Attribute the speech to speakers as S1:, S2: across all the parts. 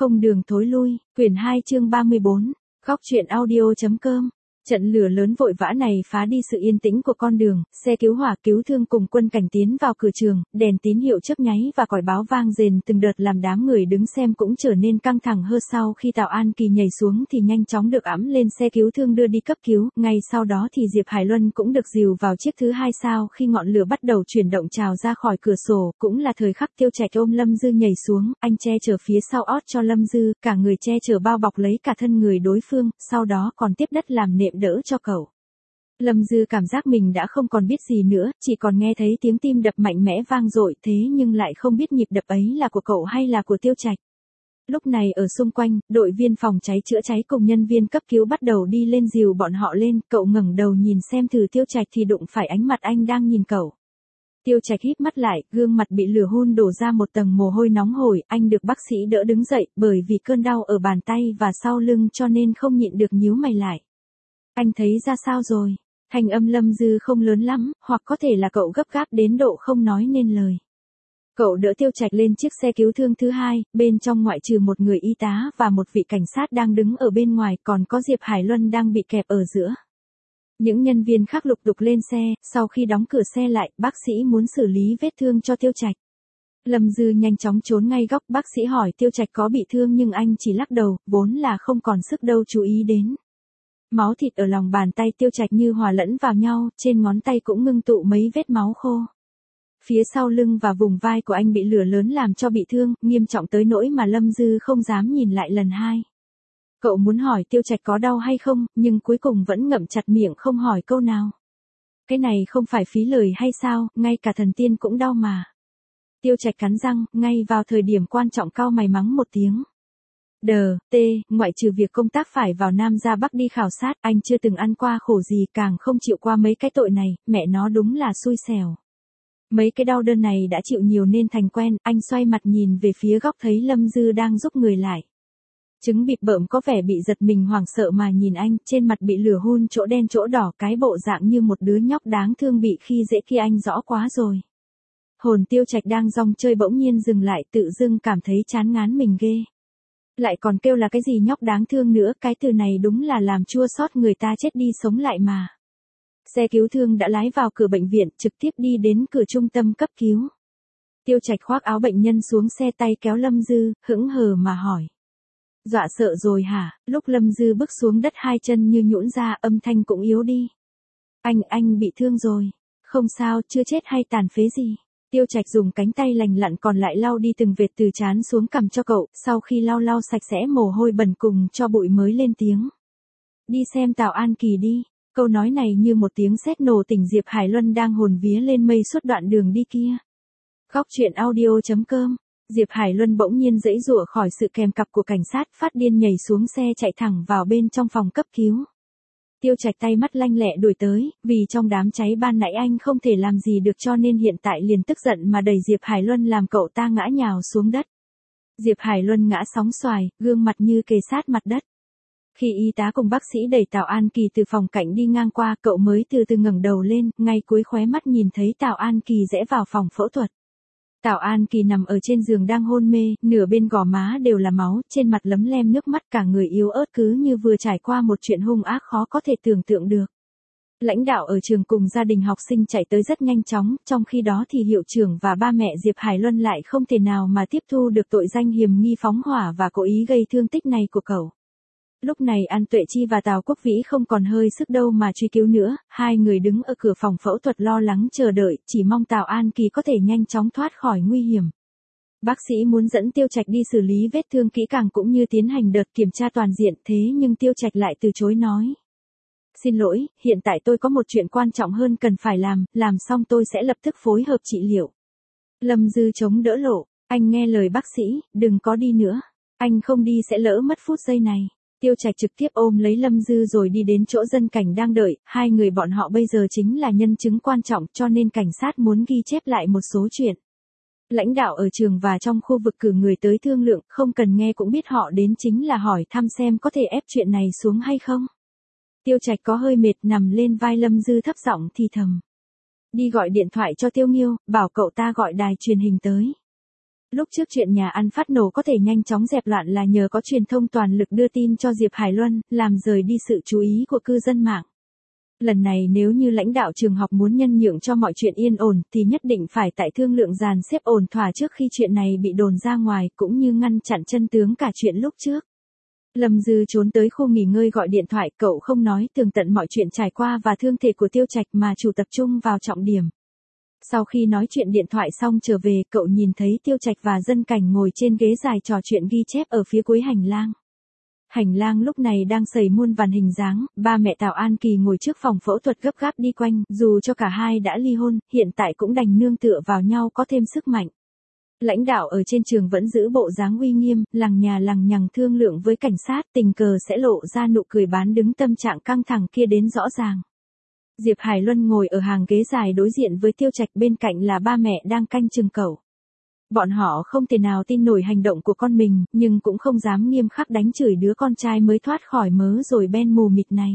S1: Không đường thối lui, quyển 2 chương 34, góc truyện audio.com. Trận lửa lớn vội vã này phá đi sự yên tĩnh của con đường, xe cứu hỏa cứu thương cùng quân cảnh tiến vào cửa trường, đèn tín hiệu chớp nháy và còi báo vang rền từng đợt làm đám người đứng xem cũng trở nên căng thẳng hơn. Sau khi Tào An Kỳ nhảy xuống thì nhanh chóng được ẵm lên xe cứu thương đưa đi cấp cứu, ngay sau đó thì Diệp Hải Luân cũng được dìu vào chiếc thứ hai. Sau khi ngọn lửa bắt đầu chuyển động trào ra khỏi cửa sổ, cũng là thời khắc Tiêu Trạch ôm Lâm Dư nhảy xuống, anh che chở phía sau ót cho Lâm Dư, cả người che chở bao bọc lấy cả thân người đối phương, sau đó còn tiếp đất làm nệm đỡ cho cậu. Lâm Dư cảm giác mình đã không còn biết gì nữa, chỉ còn nghe thấy tiếng tim đập mạnh mẽ vang dội, thế nhưng lại không biết nhịp đập ấy là của cậu hay là của Tiêu Trạch. Lúc này ở xung quanh, đội viên phòng cháy chữa cháy cùng nhân viên cấp cứu bắt đầu đi lên dìu bọn họ lên, cậu ngẩng đầu nhìn xem thử Tiêu Trạch thì đụng phải ánh mặt anh đang nhìn cậu. Tiêu Trạch híp mắt lại, gương mặt bị lửa hun đổ ra một tầng mồ hôi nóng hổi, anh được bác sĩ đỡ đứng dậy, bởi vì cơn đau ở bàn tay và sau lưng cho nên không nhịn được nhíu mày lại. Anh thấy ra sao rồi? Thanh âm Lâm Dư không lớn lắm, hoặc có thể là cậu gấp gáp đến độ không nói nên lời. Cậu đỡ Tiêu Trạch lên chiếc xe cứu thương thứ hai, bên trong ngoại trừ một người y tá và một vị cảnh sát đang đứng ở bên ngoài, còn có Diệp Hải Luân đang bị kẹp ở giữa. Những nhân viên khác lục tục lên xe, sau khi đóng cửa xe lại, bác sĩ muốn xử lý vết thương cho Tiêu Trạch. Lâm Dư nhanh chóng trốn ngay góc, bác sĩ hỏi Tiêu Trạch có bị thương nhưng anh chỉ lắc đầu, vốn là không còn sức đâu chú ý đến. Máu thịt ở lòng bàn tay Tiêu Trạch như hòa lẫn vào nhau, trên ngón tay cũng ngưng tụ mấy vết máu khô. Phía sau lưng và vùng vai của anh bị lửa lớn làm cho bị thương, nghiêm trọng tới nỗi mà Lâm Dư không dám nhìn lại lần hai. Cậu muốn hỏi Tiêu Trạch có đau hay không, nhưng cuối cùng vẫn ngậm chặt miệng không hỏi câu nào. Cái này không phải phí lời hay sao, ngay cả thần tiên cũng đau mà. Tiêu Trạch cắn răng, ngay vào thời điểm quan trọng cau mày mắng một tiếng. Ngoại trừ việc công tác phải vào Nam ra Bắc đi khảo sát, anh chưa từng ăn qua khổ gì, càng không chịu qua mấy cái tội này, mẹ nó đúng là xui xẻo. Mấy cái đau đớn này đã chịu nhiều nên thành quen, anh xoay mặt nhìn về phía góc thấy Lâm Dư đang giúp người lại. Trứng bịp bợm có vẻ bị giật mình hoảng sợ mà nhìn anh, trên mặt bị lửa hun chỗ đen chỗ đỏ, cái bộ dạng như một đứa nhóc đáng thương bị khi dễ kia anh rõ quá rồi. Hồn Tiêu Trạch đang rong chơi bỗng nhiên dừng lại, tự dưng cảm thấy chán ngán mình ghê. Lại còn kêu là cái gì nhóc đáng thương nữa, cái từ này đúng là làm chua xót người ta chết đi sống lại mà. Xe cứu thương đã lái vào cửa bệnh viện, trực tiếp đi đến cửa trung tâm cấp cứu. Tiêu Trạch khoác áo bệnh nhân xuống xe, tay kéo Lâm Dư, hững hờ mà hỏi. Dọa sợ rồi hả? Lúc Lâm Dư bước xuống đất hai chân như nhũn ra, âm thanh cũng yếu đi. Anh bị thương rồi. Không sao, chưa chết hay tàn phế gì. Tiêu Trạch dùng cánh tay lành lặn còn lại lau đi từng vệt từ trán xuống cằm cho cậu, sau khi lau sạch sẽ mồ hôi bẩn cùng cho bụi mới lên tiếng. Đi xem Tào An Kỳ đi. Câu nói này như một tiếng sét nổ tỉnh Diệp Hải Luân đang hồn vía lên mây suốt đoạn đường đi kia. Góc truyện audio.com. Diệp Hải Luân bỗng nhiên giãy giụa khỏi sự kèm cặp của cảnh sát, phát điên nhảy xuống xe chạy thẳng vào bên trong phòng cấp cứu. Tiêu Trạch tay mắt lanh lẹ đuổi tới, vì trong đám cháy ban nãy anh không thể làm gì được cho nên hiện tại liền tức giận mà đẩy Diệp Hải Luân làm cậu ta ngã nhào xuống đất. Diệp Hải Luân ngã sóng xoài, gương mặt như kề sát mặt đất. Khi y tá cùng bác sĩ đẩy Tào An Kỳ từ phòng cảnh đi ngang qua, cậu mới từ từ ngẩng đầu lên, ngay cuối khóe mắt nhìn thấy Tào An Kỳ rẽ vào phòng phẫu thuật. Tào An Kỳ nằm ở trên giường đang hôn mê, nửa bên gò má đều là máu, trên mặt lấm lem nước mắt, cả người yếu ớt cứ như vừa trải qua một chuyện hung ác khó có thể tưởng tượng được. Lãnh đạo ở trường cùng gia đình học sinh chạy tới rất nhanh chóng, trong khi đó thì hiệu trưởng và ba mẹ Diệp Hải Luân lại không thể nào mà tiếp thu được tội danh hiềm nghi phóng hỏa và cố ý gây thương tích này của cậu. Lúc này An Tuệ Chi và Tào Quốc Vĩ không còn hơi sức đâu mà truy cứu nữa, hai người đứng ở cửa phòng phẫu thuật lo lắng chờ đợi, chỉ mong Tào An Kỳ có thể nhanh chóng thoát khỏi nguy hiểm. Bác sĩ muốn dẫn Tiêu Trạch đi xử lý vết thương kỹ càng cũng như tiến hành đợt kiểm tra toàn diện, thế nhưng Tiêu Trạch lại từ chối nói. Xin lỗi, hiện tại tôi có một chuyện quan trọng hơn cần phải làm xong tôi sẽ lập tức phối hợp trị liệu. Lâm Dư chống đỡ lộ, anh nghe lời bác sĩ, đừng có đi nữa. Anh không đi sẽ lỡ mất phút giây này. Tiêu Trạch trực tiếp ôm lấy Lâm Dư rồi đi đến chỗ dân cảnh đang đợi, hai người bọn họ bây giờ chính là nhân chứng quan trọng cho nên cảnh sát muốn ghi chép lại một số chuyện. Lãnh đạo ở trường và trong khu vực cử người tới thương lượng, không cần nghe cũng biết họ đến chính là hỏi thăm xem có thể ép chuyện này xuống hay không. Tiêu Trạch có hơi mệt nằm lên vai Lâm Dư thấp giọng thì thầm. Đi gọi điện thoại cho Tiêu Nghiêu, bảo cậu ta gọi đài truyền hình tới. Lúc trước chuyện nhà ăn phát nổ có thể nhanh chóng dẹp loạn là nhờ có truyền thông toàn lực đưa tin cho Diệp Hải Luân, làm rời đi sự chú ý của cư dân mạng. Lần này nếu như lãnh đạo trường học muốn nhân nhượng cho mọi chuyện yên ổn thì nhất định phải tại thương lượng dàn xếp ổn thỏa trước khi chuyện này bị đồn ra ngoài, cũng như ngăn chặn chân tướng cả chuyện lúc trước. Lâm Dư trốn tới khu nghỉ ngơi gọi điện thoại, cậu không nói tường tận mọi chuyện trải qua và thương thể của Tiêu Trạch mà chủ tập trung vào trọng điểm. Sau khi nói chuyện điện thoại xong trở về, cậu nhìn thấy Tiêu Trạch và Dân Cảnh ngồi trên ghế dài trò chuyện ghi chép ở phía cuối hành lang. Hành lang lúc này đang xây muôn vàn hình dáng, ba mẹ Tào An Kỳ ngồi trước phòng phẫu thuật gấp gáp đi quanh, dù cho cả hai đã ly hôn, hiện tại cũng đành nương tựa vào nhau có thêm sức mạnh. Lãnh đạo ở trên trường vẫn giữ bộ dáng uy nghiêm, lằng nhà lằng nhằng thương lượng với cảnh sát, tình cờ sẽ lộ ra nụ cười bán đứng tâm trạng căng thẳng kia đến rõ ràng. Diệp Hải Luân ngồi ở hàng ghế dài đối diện với Tiêu Trạch, bên cạnh là ba mẹ đang canh chừng cậu. Bọn họ không thể nào tin nổi hành động của con mình, nhưng cũng không dám nghiêm khắc đánh chửi đứa con trai mới thoát khỏi mớ rồi ben mù mịt này.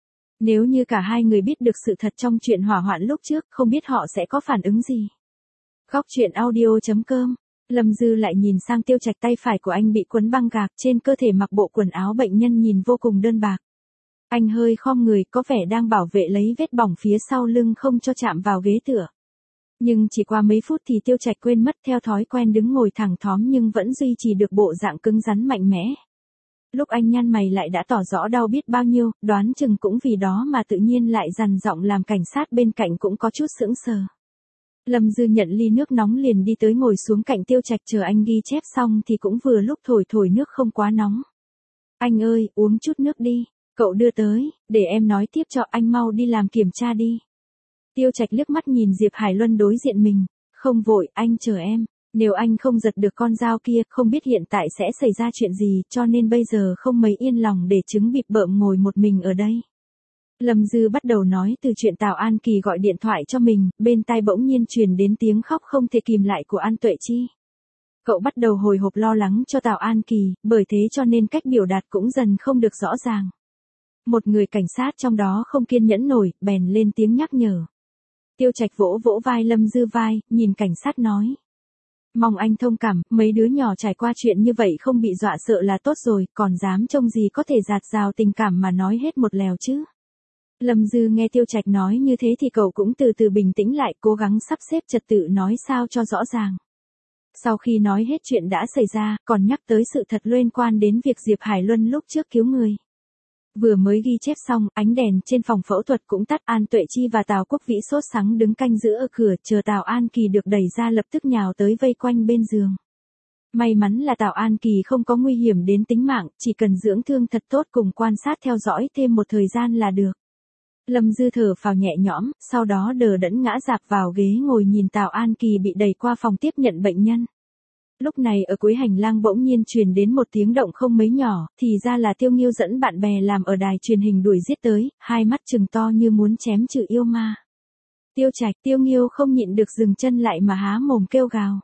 S1: Nếu như cả hai người biết được sự thật trong chuyện hỏa hoạn lúc trước, không biết họ sẽ có phản ứng gì. Góc truyện audio.com. Lâm Dư lại nhìn sang Tiêu Trạch, tay phải của anh bị quấn băng gạc, trên cơ thể mặc bộ quần áo bệnh nhân nhìn vô cùng đơn bạc. Anh hơi khom người, có vẻ đang bảo vệ lấy vết bỏng phía sau lưng không cho chạm vào ghế tựa. Nhưng chỉ qua mấy phút thì Tiêu Trạch quên mất, theo thói quen đứng ngồi thẳng thóm nhưng vẫn duy trì được bộ dạng cứng rắn mạnh mẽ. Lúc anh nhăn mày lại đã tỏ rõ đau biết bao nhiêu, đoán chừng cũng vì đó mà tự nhiên lại dằn giọng làm cảnh sát bên cạnh cũng có chút sững sờ. Lâm Dư nhận ly nước nóng liền đi tới ngồi xuống cạnh Tiêu Trạch, chờ anh ghi chép xong thì cũng vừa lúc thổi nước không quá nóng. Anh ơi, uống chút nước đi, cậu đưa tới, để em nói tiếp cho, anh mau đi làm kiểm tra đi. Tiêu Trạch liếc mắt nhìn Diệp Hải Luân đối diện mình, không vội, anh chờ em, nếu anh không giật được con dao kia, không biết hiện tại sẽ xảy ra chuyện gì, cho nên bây giờ không mấy yên lòng để chứng bịp bợm ngồi một mình ở đây. Lâm Dư bắt đầu nói từ chuyện Tào An Kỳ gọi điện thoại cho mình, bên tai bỗng nhiên truyền đến tiếng khóc không thể kìm lại của An Tuệ Chi. Cậu bắt đầu hồi hộp lo lắng cho Tào An Kỳ, bởi thế cho nên cách biểu đạt cũng dần không được rõ ràng. Một người cảnh sát trong đó không kiên nhẫn nổi, bèn lên tiếng nhắc nhở. Tiêu Trạch vỗ vỗ vai Lâm Dư vai, nhìn cảnh sát nói. Mong anh thông cảm, mấy đứa nhỏ trải qua chuyện như vậy không bị dọa sợ là tốt rồi, còn dám trông gì có thể dạt dào tình cảm mà nói hết một lèo chứ. Lâm Dư nghe Tiêu Trạch nói như thế thì cậu cũng từ từ bình tĩnh lại, cố gắng sắp xếp trật tự nói sao cho rõ ràng. Sau khi nói hết chuyện đã xảy ra, còn nhắc tới sự thật liên quan đến việc Diệp Hải Luân lúc trước cứu người. Vừa mới ghi chép xong, ánh đèn trên phòng phẫu thuật cũng tắt, An Tuệ Chi và Tào Quốc Vĩ sốt sắng đứng canh giữa ở cửa, chờ Tào An Kỳ được đẩy ra lập tức nhào tới vây quanh bên giường. May mắn là Tào An Kỳ không có nguy hiểm đến tính mạng, chỉ cần dưỡng thương thật tốt cùng quan sát theo dõi thêm một thời gian là được. Lâm Dư thở phào nhẹ nhõm, sau đó đờ đẫn ngã dạp vào ghế ngồi nhìn Tào An Kỳ bị đẩy qua phòng tiếp nhận bệnh nhân. Lúc này ở cuối hành lang bỗng nhiên truyền đến một tiếng động không mấy nhỏ, thì ra là Tiêu Nghiêu dẫn bạn bè làm ở đài truyền hình đuổi giết tới, hai mắt trừng to như muốn chém chữ yêu ma. Tiêu Trạch, Tiêu Nghiêu không nhịn được dừng chân lại mà há mồm kêu gào.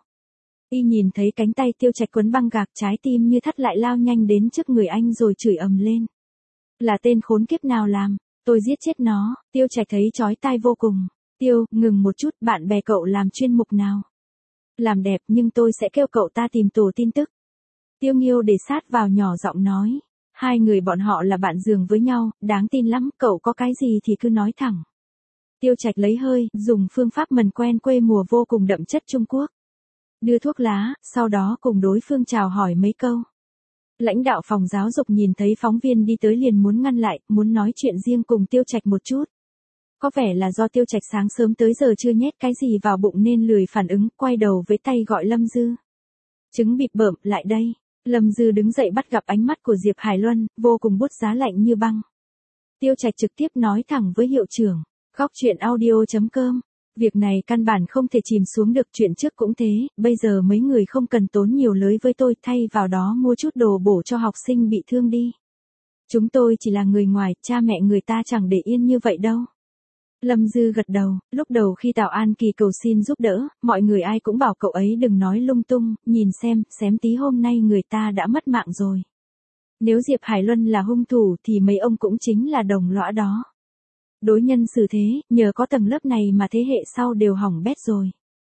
S1: Y nhìn thấy cánh tay Tiêu Trạch quấn băng gạc, trái tim như thắt lại lao nhanh đến trước người anh rồi chửi ầm lên. Là tên khốn kiếp nào làm, tôi giết chết nó. Tiêu Trạch thấy chói tai vô cùng. Tiêu, ngừng một chút, bạn bè cậu làm chuyên mục nào? Làm đẹp, nhưng tôi sẽ kêu cậu ta tìm tổ tin tức. Tiêu Nghiêu để sát vào nhỏ giọng nói. Hai người bọn họ là bạn giường với nhau, đáng tin lắm, cậu có cái gì thì cứ nói thẳng. Tiêu Trạch lấy hơi, dùng phương pháp mần quen quê mùa vô cùng đậm chất Trung Quốc. Đưa thuốc lá, sau đó cùng đối phương chào hỏi mấy câu. Lãnh đạo phòng giáo dục nhìn thấy phóng viên đi tới liền muốn ngăn lại, muốn nói chuyện riêng cùng Tiêu Trạch một chút. Có vẻ là do Tiêu Trạch sáng sớm tới giờ chưa nhét cái gì vào bụng nên lười phản ứng, quay đầu với tay gọi Lâm Dư. Chứng bịp bợm, lại đây. Lâm Dư đứng dậy bắt gặp ánh mắt của Diệp Hải Luân, vô cùng bút giá lạnh như băng. Tiêu Trạch trực tiếp nói thẳng với hiệu trưởng. Góc truyện audio.com. Việc này căn bản không thể chìm xuống được, chuyện trước cũng thế, bây giờ mấy người không cần tốn nhiều lưới với tôi, thay vào đó mua chút đồ bổ cho học sinh bị thương đi. Chúng tôi chỉ là người ngoài, cha mẹ người ta chẳng để yên như vậy đâu. Lâm Dư gật đầu, lúc đầu khi Tào An Kỳ cầu xin giúp đỡ, mọi người ai cũng bảo cậu ấy đừng nói lung tung, nhìn xem, xém tí hôm nay người ta đã mất mạng rồi. Nếu Diệp Hải Luân là hung thủ thì mấy ông cũng chính là đồng lõa đó. Đối nhân xử thế, nhờ có tầng lớp này mà thế hệ sau đều hỏng bét rồi.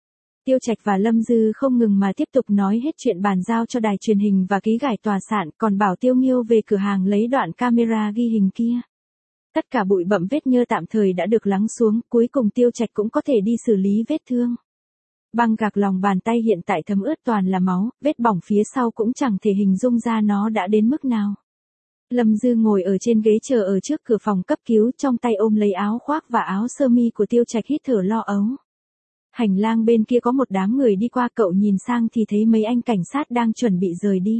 S1: Tiêu Trạch và Lâm Dư không ngừng mà tiếp tục nói hết chuyện bàn giao cho đài truyền hình và ký gài tòa soạn, còn bảo Tiêu Nghiêu về cửa hàng lấy đoạn camera ghi hình kia. Tất cả bụi bặm vết nhơ tạm thời đã được lắng xuống, cuối cùng Tiêu Trạch cũng có thể đi xử lý vết thương. Băng gạc lòng bàn tay hiện tại thấm ướt toàn là máu, vết bỏng phía sau cũng chẳng thể hình dung ra nó đã đến mức nào. Lâm Dư ngồi ở trên ghế chờ ở trước cửa phòng cấp cứu, trong tay ôm lấy áo khoác và áo sơ mi của Tiêu Trạch, hít thở lo âu. Hành lang bên kia có một đám người đi qua, cậu nhìn sang thì thấy mấy anh cảnh sát đang chuẩn bị rời đi.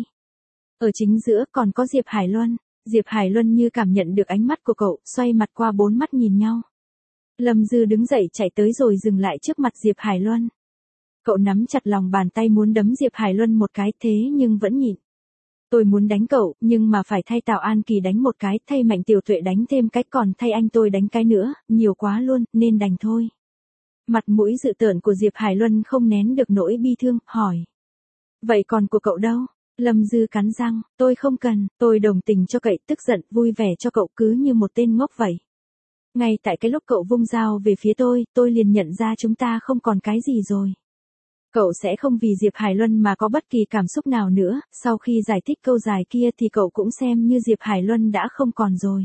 S1: Ở chính giữa còn có Diệp Hải Luân. Diệp Hải Luân như cảm nhận được ánh mắt của cậu, xoay mặt qua, bốn mắt nhìn nhau. Lâm Dư đứng dậy chạy tới rồi dừng lại trước mặt Diệp Hải Luân. Cậu nắm chặt lòng bàn tay muốn đấm Diệp Hải Luân một cái, thế nhưng vẫn nhịn. Tôi muốn đánh cậu, nhưng mà phải thay Tào An Kỳ đánh một cái, thay Mạnh Tiểu Tuệ đánh thêm cái, còn thay anh tôi đánh cái nữa, nhiều quá luôn, nên đành thôi. Mặt mũi dự tợn của Diệp Hải Luân không nén được nỗi bi thương, hỏi. Vậy còn của cậu đâu? Lâm Dư cắn răng, tôi không cần, tôi đồng tình cho cậu, tức giận, vui vẻ cho cậu, cứ như một tên ngốc vậy. Ngay tại cái lúc cậu vung dao về phía tôi liền nhận ra chúng ta không còn cái gì rồi. Cậu sẽ không vì Diệp Hải Luân mà có bất kỳ cảm xúc nào nữa, sau khi giải thích câu dài kia thì cậu cũng xem như Diệp Hải Luân đã không còn rồi.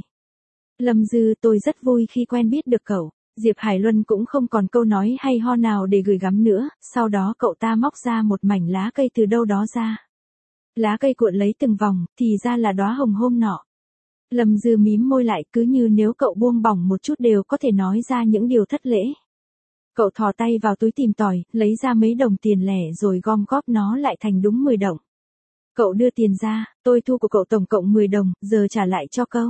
S1: Lâm Dư, tôi rất vui khi quen biết được cậu. Diệp Hải Luân cũng không còn câu nói hay ho nào để gửi gắm nữa, sau đó cậu ta móc ra một mảnh lá cây từ đâu đó ra. Lá cây cuộn lấy từng vòng, thì ra là đóa hồng hôm nọ. Lâm Dư mím môi lại, cứ như nếu cậu buông bỏng một chút đều có thể nói ra những điều thất lễ. Cậu thò tay vào túi tìm tòi, lấy ra mấy đồng tiền lẻ rồi gom góp nó lại thành đúng 10 đồng. Cậu đưa tiền ra, tôi thu của cậu tổng cộng 10 đồng, giờ trả lại cho cậu.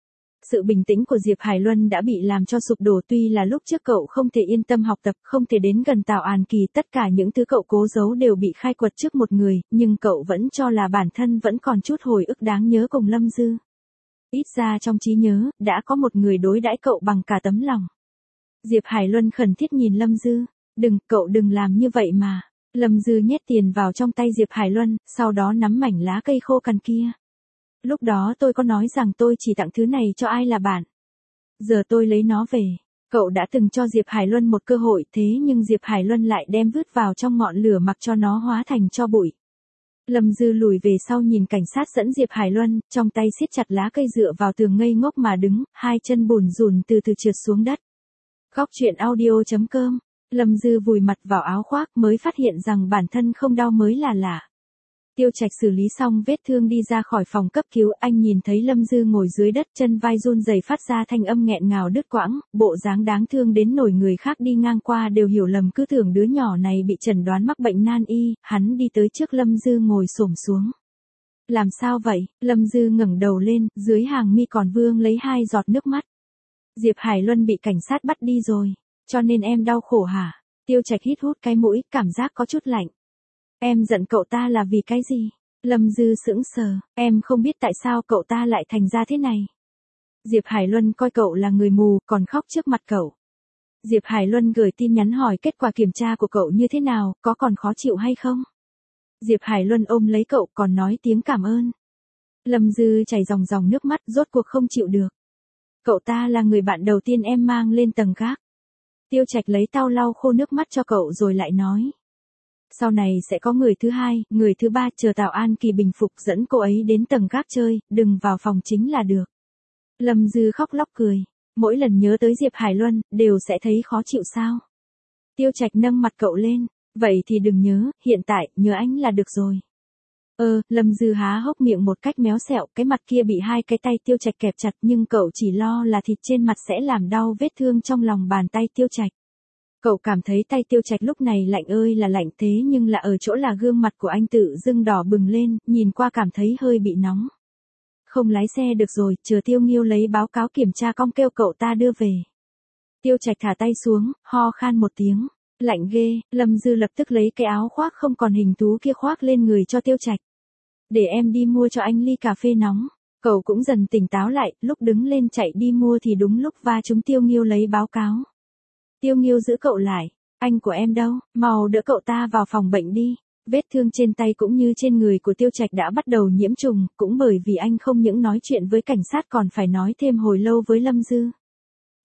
S1: Sự bình tĩnh của Diệp Hải Luân đã bị làm cho sụp đổ, tuy là lúc trước cậu không thể yên tâm học tập, không thể đến gần Tào An Kỳ, tất cả những thứ cậu cố giấu đều bị khai quật trước một người, nhưng cậu vẫn cho là bản thân vẫn còn chút hồi ức đáng nhớ cùng Lâm Dư. Ít ra trong trí nhớ, đã có một người đối đãi cậu bằng cả tấm lòng. Diệp Hải Luân khẩn thiết nhìn Lâm Dư, cậu đừng làm như vậy mà. Lâm Dư nhét tiền vào trong tay Diệp Hải Luân, sau đó nắm mảnh lá cây khô cằn kia. Lúc đó tôi có nói rằng tôi chỉ tặng thứ này cho ai là bạn. Giờ tôi lấy nó về. Cậu đã từng cho Diệp Hải Luân một cơ hội, thế nhưng Diệp Hải Luân lại đem vứt vào trong ngọn lửa mặc cho nó hóa thành tro bụi. Lâm Dư lùi về sau nhìn cảnh sát dẫn Diệp Hải Luân, trong tay siết chặt lá cây dựa vào tường ngây ngốc mà đứng, hai chân bùn rùn từ từ trượt xuống đất. Góc truyện audio.com. Lâm Dư vùi mặt vào áo khoác mới phát hiện rằng bản thân không đau mới là lạ. Tiêu Trạch xử lý xong vết thương đi ra khỏi phòng cấp cứu, anh nhìn thấy Lâm Dư ngồi dưới đất, chân vai run rẩy phát ra thanh âm nghẹn ngào đứt quãng, bộ dáng đáng thương đến nỗi người khác đi ngang qua đều hiểu lầm, cứ tưởng đứa nhỏ này bị chẩn đoán mắc bệnh nan y. Hắn đi tới trước Lâm Dư ngồi xổm xuống. Làm sao vậy? Lâm Dư ngẩng đầu lên, dưới hàng mi còn vương lấy 2 giọt nước mắt. Diệp Hải Luân bị cảnh sát bắt đi rồi, cho nên em đau khổ hả? Tiêu Trạch hít hút cái mũi, cảm giác có chút lạnh. Em giận cậu ta là vì cái gì? Lâm Dư sững sờ, em không biết tại sao cậu ta lại thành ra thế này. Diệp Hải Luân coi cậu là người mù, còn khóc trước mặt cậu. Diệp Hải Luân gửi tin nhắn hỏi kết quả kiểm tra của cậu như thế nào, có còn khó chịu hay không? Diệp Hải Luân ôm lấy cậu còn nói tiếng cảm ơn. Lâm Dư chảy ròng ròng nước mắt, rốt cuộc không chịu được. Cậu ta là người bạn đầu tiên em mang lên tầng gác. Tiêu Trạch lấy tao lau khô nước mắt cho cậu rồi lại nói. Sau này sẽ có người thứ hai, người thứ ba, chờ Tào An Kỳ bình phục dẫn cô ấy đến tầng gác chơi, đừng vào phòng chính là được. Lâm Dư khóc lóc cười. Mỗi lần nhớ tới Diệp Hải Luân, đều sẽ thấy khó chịu sao? Tiêu Trạch nâng mặt cậu lên. Vậy thì đừng nhớ, hiện tại, nhớ anh là được rồi. Lâm Dư há hốc miệng một cách méo xẹo, cái mặt kia bị 2 cái tay Tiêu Trạch kẹp chặt, nhưng cậu chỉ lo là thịt trên mặt sẽ làm đau vết thương trong lòng bàn tay Tiêu Trạch. Cậu cảm thấy tay Tiêu Trạch lúc này lạnh ơi là lạnh, thế nhưng là ở chỗ là gương mặt của anh tự dưng đỏ bừng lên, nhìn qua cảm thấy hơi bị nóng. Không lái xe được rồi, chờ Tiêu Nghiêu lấy báo cáo kiểm tra cong kêu cậu ta đưa về. Tiêu Trạch thả tay xuống, ho khan một tiếng. Lạnh ghê. Lâm Dư lập tức lấy cái áo khoác không còn hình thú kia khoác lên người cho Tiêu Trạch. Để em đi mua cho anh ly cà phê nóng. Cậu cũng dần tỉnh táo lại, lúc đứng lên chạy đi mua thì đúng lúc va trúng Tiêu Nghiêu lấy báo cáo. Tiêu Nghiêu giữ cậu lại. Anh của em đâu, mau đỡ cậu ta vào phòng bệnh đi. Vết thương trên tay cũng như trên người của Tiêu Trạch đã bắt đầu nhiễm trùng, cũng bởi vì anh không những nói chuyện với cảnh sát còn phải nói thêm hồi lâu với Lâm Dư.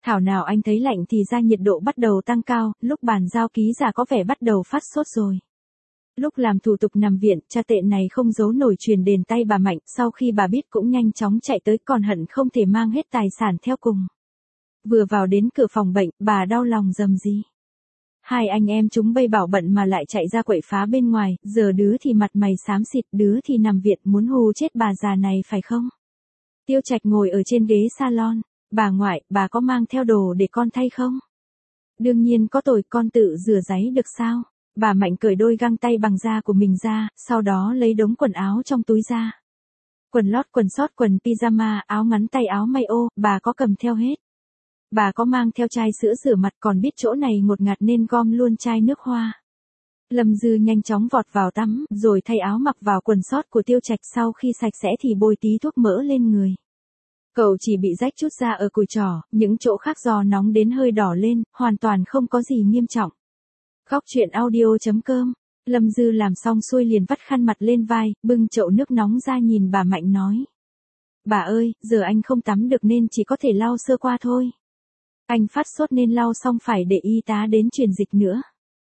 S1: Thảo nào anh thấy lạnh thì ra nhiệt độ bắt đầu tăng cao, lúc bàn giao ký giả có vẻ bắt đầu phát sốt rồi. Lúc làm thủ tục nằm viện, cha tệ này không giấu nổi truyền đến tay bà Mạnh, sau khi bà biết cũng nhanh chóng chạy tới còn hận không thể mang hết tài sản theo cùng. Vừa vào đến cửa phòng bệnh, bà đau lòng rầm rì. Hai anh em chúng bây bảo bận mà lại chạy ra quậy phá bên ngoài, giờ đứa thì mặt mày xám xịt, đứa thì nằm viện muốn hù chết bà già này phải không? Tiêu Trạch ngồi ở trên ghế salon, bà ngoại, bà có mang theo đồ để con thay không? Đương nhiên có rồi, con tự rửa giấy được sao? Bà Mạnh cởi đôi găng tay bằng da của mình ra, sau đó lấy đống quần áo trong túi ra. Quần lót, quần sót, quần pyjama, áo ngắn tay, áo may ô, bà có cầm theo hết. Bà có mang theo chai sữa rửa mặt, còn biết chỗ này ngột ngạt nên gom luôn chai nước hoa. Lâm Dư nhanh chóng vọt vào tắm, rồi thay áo mặc vào quần sót của Tiêu Trạch, sau khi sạch sẽ thì bôi tí thuốc mỡ lên người. Cậu chỉ bị rách chút da ở cùi chỏ, những chỗ khác do nóng đến hơi đỏ lên, hoàn toàn không có gì nghiêm trọng. Góc truyện audio.com. Lâm Dư làm xong xuôi liền vắt khăn mặt lên vai, bưng chậu nước nóng ra nhìn bà Mạnh nói. Bà ơi, giờ anh không tắm được nên chỉ có thể lau sơ qua thôi. Anh phát sốt nên lau xong phải để y tá đến truyền dịch nữa.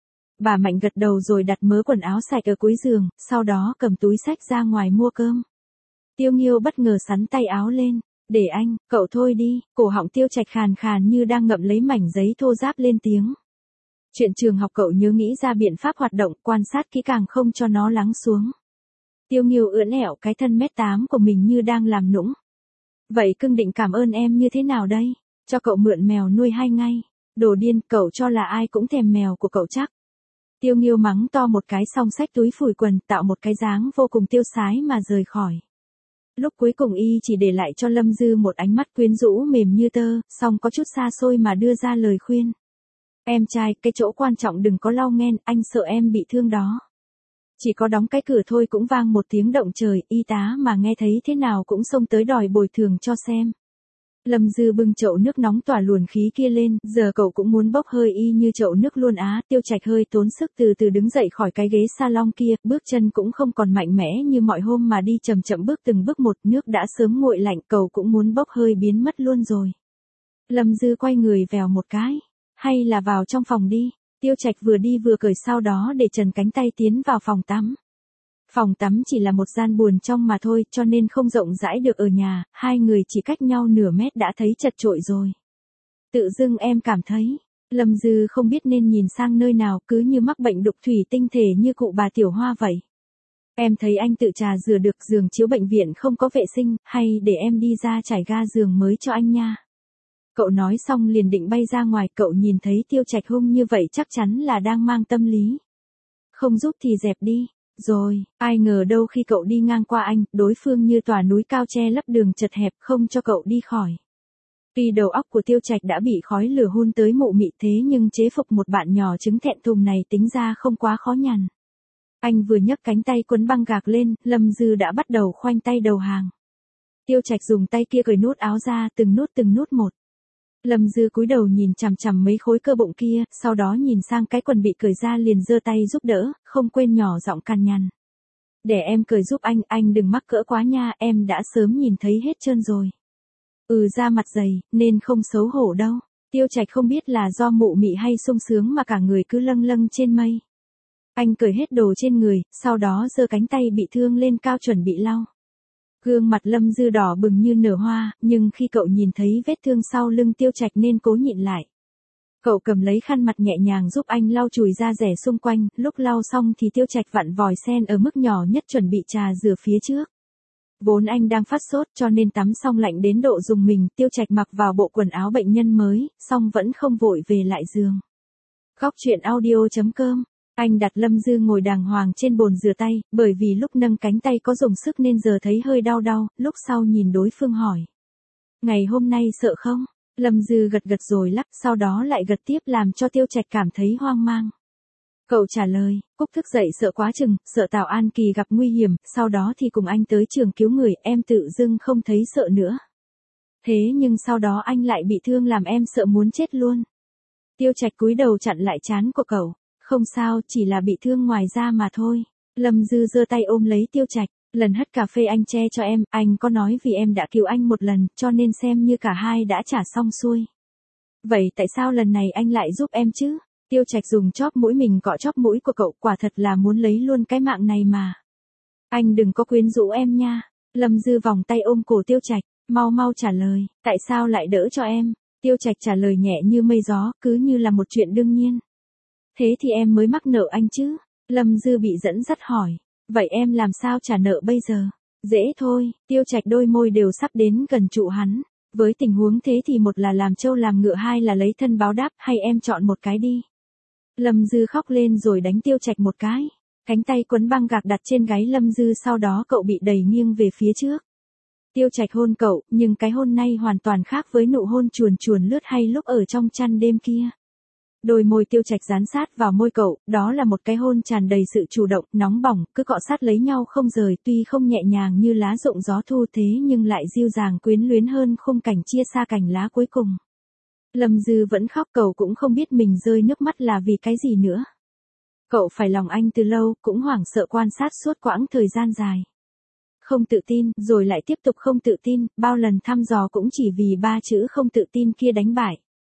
S1: Bà Mạnh gật đầu rồi đặt mớ quần áo sạch ở cuối giường, sau đó cầm túi xách ra ngoài mua cơm. Tiêu Nghiêu bất ngờ xắn tay áo lên. Để anh, cậu thôi đi, cổ họng Tiêu Trạch khàn khàn như đang ngậm lấy mảnh giấy thô ráp lên tiếng. Chuyện trường học cậu nhớ nghĩ ra biện pháp hoạt động, quan sát kỹ càng không cho nó lắng xuống. Tiêu Nghiêu ưỡn ẹo cái thân 1m8 của mình như đang làm nũng. Vậy cưng định cảm ơn em như thế nào đây? Cho cậu mượn mèo nuôi 2 ngày. Đồ điên, cậu cho là ai cũng thèm mèo của cậu chắc. Tiêu Nghiêu mắng to một cái xong xách túi phủi quần, tạo một cái dáng vô cùng tiêu sái mà rời khỏi. Lúc cuối cùng y chỉ để lại cho Lâm Dư một ánh mắt quyến rũ mềm như tơ, song có chút xa xôi mà đưa ra lời khuyên. Em trai, cái chỗ quan trọng đừng có lau men, anh sợ em bị thương đó. Chỉ có đóng cái cửa thôi cũng vang một tiếng động trời, y tá mà nghe thấy thế nào cũng xông tới đòi bồi thường cho xem. Lâm Dư bưng chậu nước nóng tỏa luồn khí kia lên, giờ cậu cũng muốn bốc hơi y như chậu nước luôn á. Tiêu Trạch hơi tốn sức từ từ đứng dậy khỏi cái ghế salon kia, bước chân cũng không còn mạnh mẽ như mọi hôm mà đi chậm chậm bước từng bước một, nước đã sớm nguội lạnh, cậu cũng muốn bốc hơi biến mất luôn rồi. Lâm Dư quay người vèo một cái, hay là vào trong phòng đi. Tiêu Trạch vừa đi vừa cười, sau đó để trần cánh tay tiến vào phòng tắm. Phòng tắm chỉ là một gian buồn trong mà thôi, cho nên không rộng rãi được ở nhà, hai người chỉ cách nhau nửa mét đã thấy chật chội rồi. Tự dưng em cảm thấy, Lâm Dư không biết nên nhìn sang nơi nào, cứ như mắc bệnh đục thủy tinh thể như cụ bà Tiểu Hoa vậy. Em thấy anh tự trà rửa được, giường chiếu bệnh viện không có vệ sinh, hay để em đi ra trải ga giường mới cho anh nha. Cậu nói xong liền định bay ra ngoài, cậu nhìn thấy Tiêu Trạch hung như vậy chắc chắn là đang mang tâm lý. Không giúp thì dẹp đi. Rồi, ai ngờ đâu khi cậu đi ngang qua anh, đối phương như tòa núi cao che lấp đường chật hẹp không cho cậu đi khỏi. Tuy đầu óc của Tiêu Trạch đã bị khói lửa hun tới mụ mị thế nhưng chế phục một bạn nhỏ trứng thẹn thùng này tính ra không quá khó nhằn. Anh vừa nhấc cánh tay quấn băng gạc lên, Lâm Dư đã bắt đầu khoanh tay đầu hàng. Tiêu Trạch dùng tay kia cởi nút áo ra từng nút một. Lâm Dư cúi đầu nhìn chằm chằm mấy khối cơ bụng kia, sau đó nhìn sang cái quần bị cởi ra liền giơ tay giúp đỡ, không quên nhỏ giọng cằn nhằn. Để em cởi giúp anh đừng mắc cỡ quá nha, em đã sớm nhìn thấy hết trơn rồi. Da mặt dày, nên không xấu hổ đâu. Tiêu Trạch không biết là do mụ mị hay sung sướng mà cả người cứ lâng lâng trên mây. Anh cởi hết đồ trên người, sau đó giơ cánh tay bị thương lên cao chuẩn bị lau. Gương mặt Lâm Dư đỏ bừng như nở hoa, nhưng khi cậu nhìn thấy vết thương sau lưng Tiêu Trạch nên cố nhịn lại. Cậu cầm lấy khăn mặt nhẹ nhàng giúp anh lau chùi da rẻ xung quanh, lúc lau xong thì Tiêu Trạch vặn vòi sen ở mức nhỏ nhất chuẩn bị trà rửa phía trước. Vốn anh đang phát sốt cho nên tắm xong lạnh đến độ rùng mình, Tiêu Trạch mặc vào bộ quần áo bệnh nhân mới, song vẫn không vội về lại giường. Góc truyện audio.com. Anh đặt Lâm Dư ngồi đàng hoàng trên bồn rửa tay, bởi vì lúc nâng cánh tay có dùng sức nên giờ thấy hơi đau, lúc sau nhìn đối phương hỏi. Ngày hôm nay sợ không? Lâm Dư gật gật rồi lắc, sau đó lại gật tiếp làm cho Tiêu Trạch cảm thấy hoang mang. Cậu trả lời, Cúc thức dậy sợ quá chừng, sợ Tào An Kỳ gặp nguy hiểm, sau đó thì cùng anh tới trường cứu người, em tự dưng không thấy sợ nữa. Thế nhưng sau đó anh lại bị thương làm em sợ muốn chết luôn. Tiêu Trạch cúi đầu chặn lại trán của cậu. Không sao, chỉ là bị thương ngoài da mà thôi. Lâm Dư giơ tay ôm lấy Tiêu Trạch, lần hất cà phê anh che cho em, anh có nói vì em đã cứu anh một lần, cho nên xem như cả hai đã trả xong xuôi. Vậy tại sao lần này anh lại giúp em chứ? Tiêu Trạch dùng chóp mũi mình cọ chóp mũi của cậu, quả thật là muốn lấy luôn cái mạng này mà. Anh đừng có quyến rũ em nha. Lâm Dư vòng tay ôm cổ Tiêu Trạch, mau mau trả lời, tại sao lại đỡ cho em? Tiêu Trạch trả lời nhẹ như mây gió, cứ như là một chuyện đương nhiên. Thế thì em mới mắc nợ anh chứ? Lâm Dư bị dẫn dắt hỏi, vậy em làm sao trả nợ bây giờ? Dễ thôi, Tiêu Trạch đôi môi đều sắp đến gần trụ hắn. Với tình huống thế thì một là làm trâu làm ngựa, hai là lấy thân báo đáp, hay em chọn một cái đi. Lâm Dư khóc lên rồi đánh Tiêu Trạch một cái. Cánh tay quấn băng gạc đặt trên gáy Lâm Dư, sau đó cậu bị đẩy nghiêng về phía trước. Tiêu Trạch hôn cậu, nhưng cái hôn này hoàn toàn khác với nụ hôn chuồn chuồn lướt hay lúc ở trong chăn đêm kia. Đôi môi Tiêu Trạch dán sát vào môi cậu, đó là một cái hôn tràn đầy sự chủ động, nóng bỏng, cứ cọ sát lấy nhau không rời, tuy không nhẹ nhàng như lá rụng gió thu thế nhưng lại dịu dàng quyến luyến hơn khung cảnh chia xa cành lá cuối cùng. Lâm Dư vẫn khóc, cậu cũng không biết mình rơi nước mắt là vì cái gì nữa. Cậu phải lòng anh từ lâu, cũng hoảng sợ quan sát suốt quãng thời gian dài. Không tự tin, rồi lại tiếp tục không tự tin, bao lần thăm dò cũng chỉ vì ba chữ không tự tin kia đánh bại.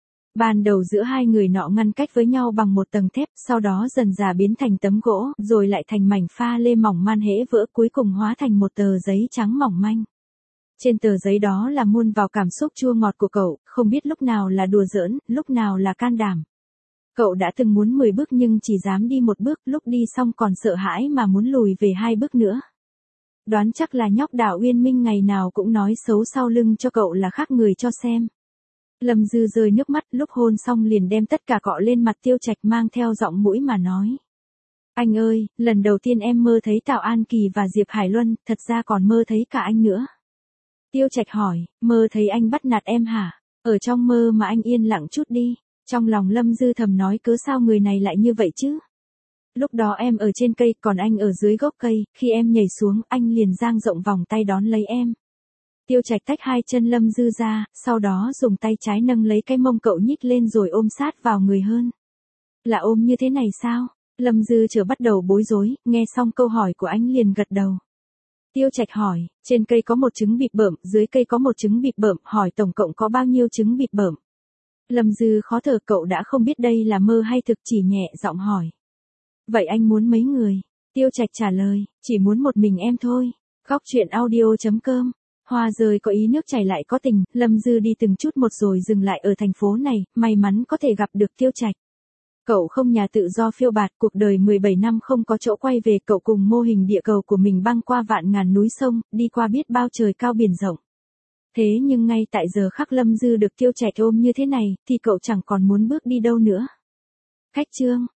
S1: Ban đầu giữa hai người nọ ngăn cách với nhau bằng một tầng thép, sau đó dần dà biến thành tấm gỗ, rồi lại thành mảnh pha lê mỏng man hễ vỡ, cuối cùng hóa thành một tờ giấy trắng mỏng manh. Trên tờ giấy đó là muôn vào cảm xúc chua ngọt của cậu, không biết lúc nào là đùa giỡn, lúc nào là can đảm. Cậu đã từng muốn 10 bước nhưng chỉ dám đi một bước, lúc đi xong còn sợ hãi mà muốn lùi về 2 bước nữa. Đoán chắc là nhóc Đào Uyên Minh ngày nào cũng nói xấu sau lưng cho cậu là khác người cho xem. Lâm Dư rơi nước mắt, lúc hôn xong liền đem tất cả cọ lên mặt Tiêu Trạch, mang theo giọng mũi mà nói. Anh ơi, lần đầu tiên em mơ thấy Tào An Kỳ và Diệp Hải Luân, thật ra còn mơ thấy cả anh nữa. Tiêu Trạch hỏi, mơ thấy anh bắt nạt em hả? Ở trong mơ mà anh yên lặng chút đi. Trong lòng Lâm Dư thầm nói, cớ sao người này lại như vậy chứ? Lúc đó em ở trên cây, còn anh ở dưới gốc cây, khi em nhảy xuống, anh liền dang rộng vòng tay đón lấy em. Tiêu Trạch tách hai chân Lâm Dư ra, sau đó dùng tay trái nâng lấy cái mông cậu nhích lên rồi ôm sát vào người hơn. Là ôm như thế này sao? Lâm Dư chợt bắt đầu bối rối, nghe xong câu hỏi của anh liền gật đầu. Tiêu Trạch hỏi, trên cây có một trứng bịp bợm, dưới cây có một trứng bịp bợm, hỏi tổng cộng có bao nhiêu trứng bịp bợm? Lâm Dư khó thở, cậu đã không biết đây là mơ hay thực, chỉ nhẹ giọng hỏi. Vậy anh muốn mấy người? Tiêu Trạch trả lời, chỉ muốn một mình em thôi. Góc truyện audio.com. Hoa rơi có ý nước chảy lại có tình, Lâm Dư đi từng chút một rồi dừng lại ở thành phố này, may mắn có thể gặp được Tiêu Trạch. Cậu không nhà tự do phiêu bạt, cuộc đời 17 năm không có chỗ quay về, cậu cùng mô hình địa cầu của mình băng qua vạn ngàn núi sông, đi qua biết bao trời cao biển rộng. Thế nhưng ngay tại giờ khắc Lâm Dư được Tiêu Trạch ôm như thế này, thì cậu chẳng còn muốn bước đi đâu nữa. Khách chương.